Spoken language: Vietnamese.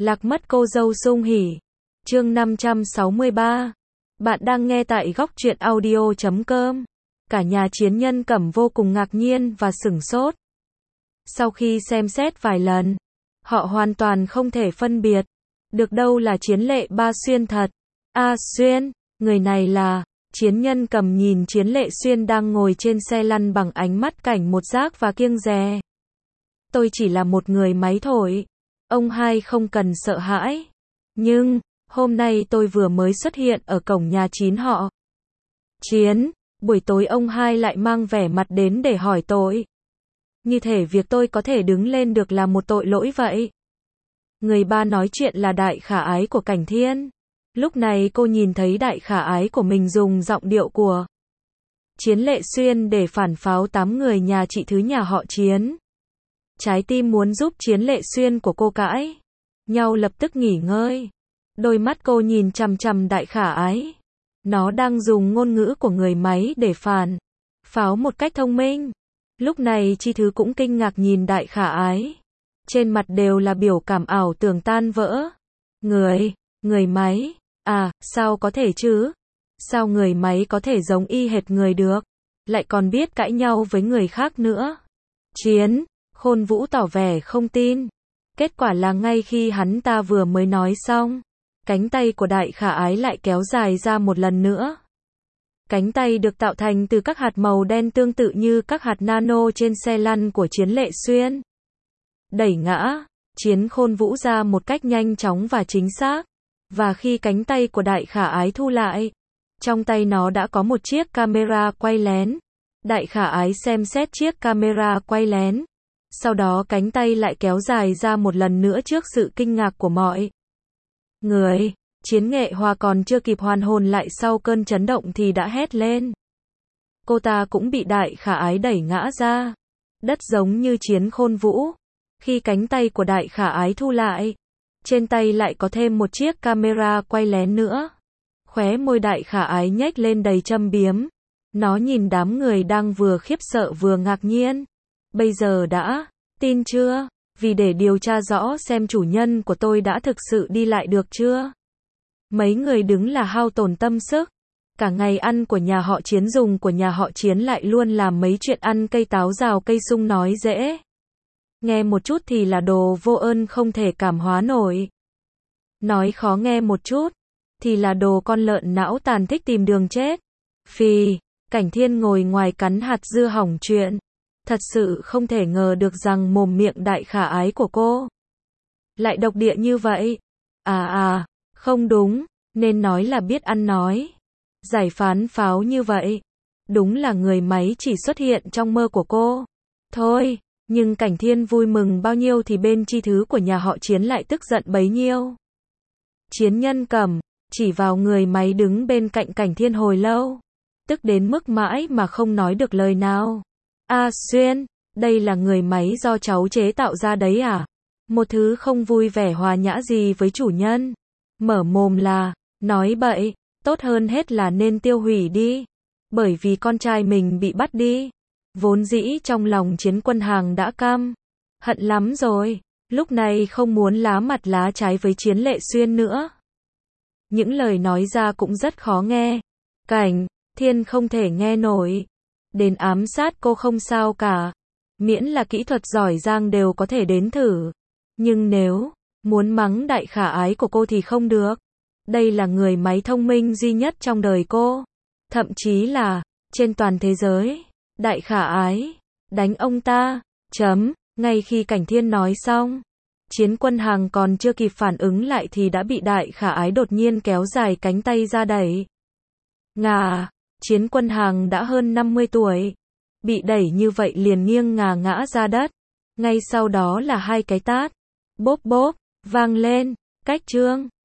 Lạc mất cô dâu sung hỉ. Chương 563. Bạn đang nghe tại góc truyện audio.com. Cả nhà Chiến Nhân Cẩm vô cùng ngạc nhiên và sửng sốt. Sau khi xem xét vài lần, họ hoàn toàn không thể phân biệt được đâu là Chiến Lệ Ba Xuyên thật. Xuyên, người này là... Chiến Nhân Cẩm nhìn Chiến Lệ Xuyên đang ngồi trên xe lăn bằng ánh mắt cảnh một giác và kiêng dè. Tôi chỉ là một người máy thổi. Ông hai không cần sợ hãi. Nhưng, hôm nay tôi vừa mới xuất hiện ở cổng nhà Chín họ. Chiến, buổi tối ông hai lại mang vẻ mặt đến để hỏi tội. Như thể việc tôi có thể đứng lên được là một tội lỗi vậy. Người ba nói chuyện là Đại Khả Ái của Cảnh Thiên. Lúc này cô nhìn thấy Đại Khả Ái của mình dùng giọng điệu của Chiến Lệ Xuyên để phản pháo 8 người nhà chị thứ nhà họ Chiến. Trái tim muốn giúp Chiến Lệ Xuyên của cô cãi nhau lập tức nghỉ ngơi. Đôi mắt cô nhìn chằm chằm Đại Khả Ái. Nó đang dùng ngôn ngữ của người máy để phản pháo một cách thông minh. Lúc này Chi Thứ cũng kinh ngạc nhìn Đại Khả Ái. Trên mặt đều là biểu cảm ảo tưởng tan vỡ. Người máy, sao có thể chứ? Sao người máy có thể giống y hệt người được? Lại còn biết cãi nhau với người khác nữa. Khôn Vũ tỏ vẻ không tin. Kết quả là ngay khi hắn ta vừa mới nói xong, cánh tay của Đại Khả Ái lại kéo dài ra một lần nữa. Cánh tay được tạo thành từ các hạt màu đen tương tự như các hạt nano trên xe lăn của Chiến Lệ Xuyên. Đẩy ngã Khôn Vũ ra một cách nhanh chóng và chính xác. Và khi cánh tay của Đại Khả Ái thu lại, trong tay nó đã có một chiếc camera quay lén. Đại Khả Ái xem xét chiếc camera quay lén. Sau đó cánh tay lại kéo dài ra một lần nữa trước sự kinh ngạc của mọi người. Chiến Nghệ Hòa còn chưa kịp hoàn hồn lại sau cơn chấn động thì đã hét lên. Cô ta cũng bị Đại Khả Ái đẩy ngã ra đất giống như Khôn Vũ. Khi cánh tay của Đại Khả Ái thu lại, trên tay lại có thêm một chiếc camera quay lén nữa. Khóe môi Đại Khả Ái nhếch lên đầy châm biếm. Nó nhìn đám người đang vừa khiếp sợ vừa ngạc nhiên. Bây giờ đã tin chưa? Vì để điều tra rõ xem chủ nhân của tôi đã thực sự đi lại được chưa? Mấy người đứng là hao tổn tâm sức. Cả ngày ăn của nhà họ Chiến dùng của nhà họ Chiến lại luôn làm mấy chuyện ăn cây táo rào cây sung nói dễ. Nghe một chút thì là đồ vô ơn không thể cảm hóa nổi. Nói khó nghe một chút thì là đồ con lợn não tàn thích tìm đường chết. Phì, Cảnh Thiên ngồi ngoài cắn hạt dưa hỏng chuyện. Thật sự không thể ngờ được rằng mồm miệng Đại Khả Ái của cô lại độc địa như vậy. Không đúng, nên nói là biết ăn nói. Giải phán pháo như vậy. Đúng là người máy chỉ xuất hiện trong mơ của cô. Thôi, nhưng Cảnh Thiên vui mừng bao nhiêu thì bên Chi Thứ của nhà họ Chiến lại tức giận bấy nhiêu. Chiến Nhân Cẩm chỉ vào người máy đứng bên cạnh Cảnh Thiên hồi lâu. Tức đến mức mãi mà không nói được lời nào. Xuyên, đây là người máy do cháu chế tạo ra đấy à? Một thứ không vui vẻ hòa nhã gì với chủ nhân. Mở mồm là, nói bậy, tốt hơn hết là nên tiêu hủy đi. Bởi vì con trai mình bị bắt đi. Vốn dĩ trong lòng Chiến Quân Hàng đã căm hận lắm rồi. Lúc này không muốn lá mặt lá trái với Chiến Lệ Xuyên nữa. Những lời nói ra cũng rất khó nghe. Cảnh Thiên không thể nghe nổi. Đến ám sát cô không sao cả. Miễn là kỹ thuật giỏi giang đều có thể đến thử. Nhưng nếu muốn mắng Đại Khả Ái của cô thì không được. Đây là người máy thông minh duy nhất trong đời cô. Thậm chí là trên toàn thế giới. Đại Khả Ái đánh ông ta. Ngay khi Cảnh Thiên nói xong, Chiến Quân Hàng còn chưa kịp phản ứng lại thì đã bị Đại Khả Ái đột nhiên kéo dài cánh tay ra đẩy. Chiến Quân Hàng đã hơn 50 tuổi. Bị đẩy như vậy liền nghiêng ngã ra đất. Ngay sau đó là hai cái tát. Bốp bốp, vang lên. Cách chương.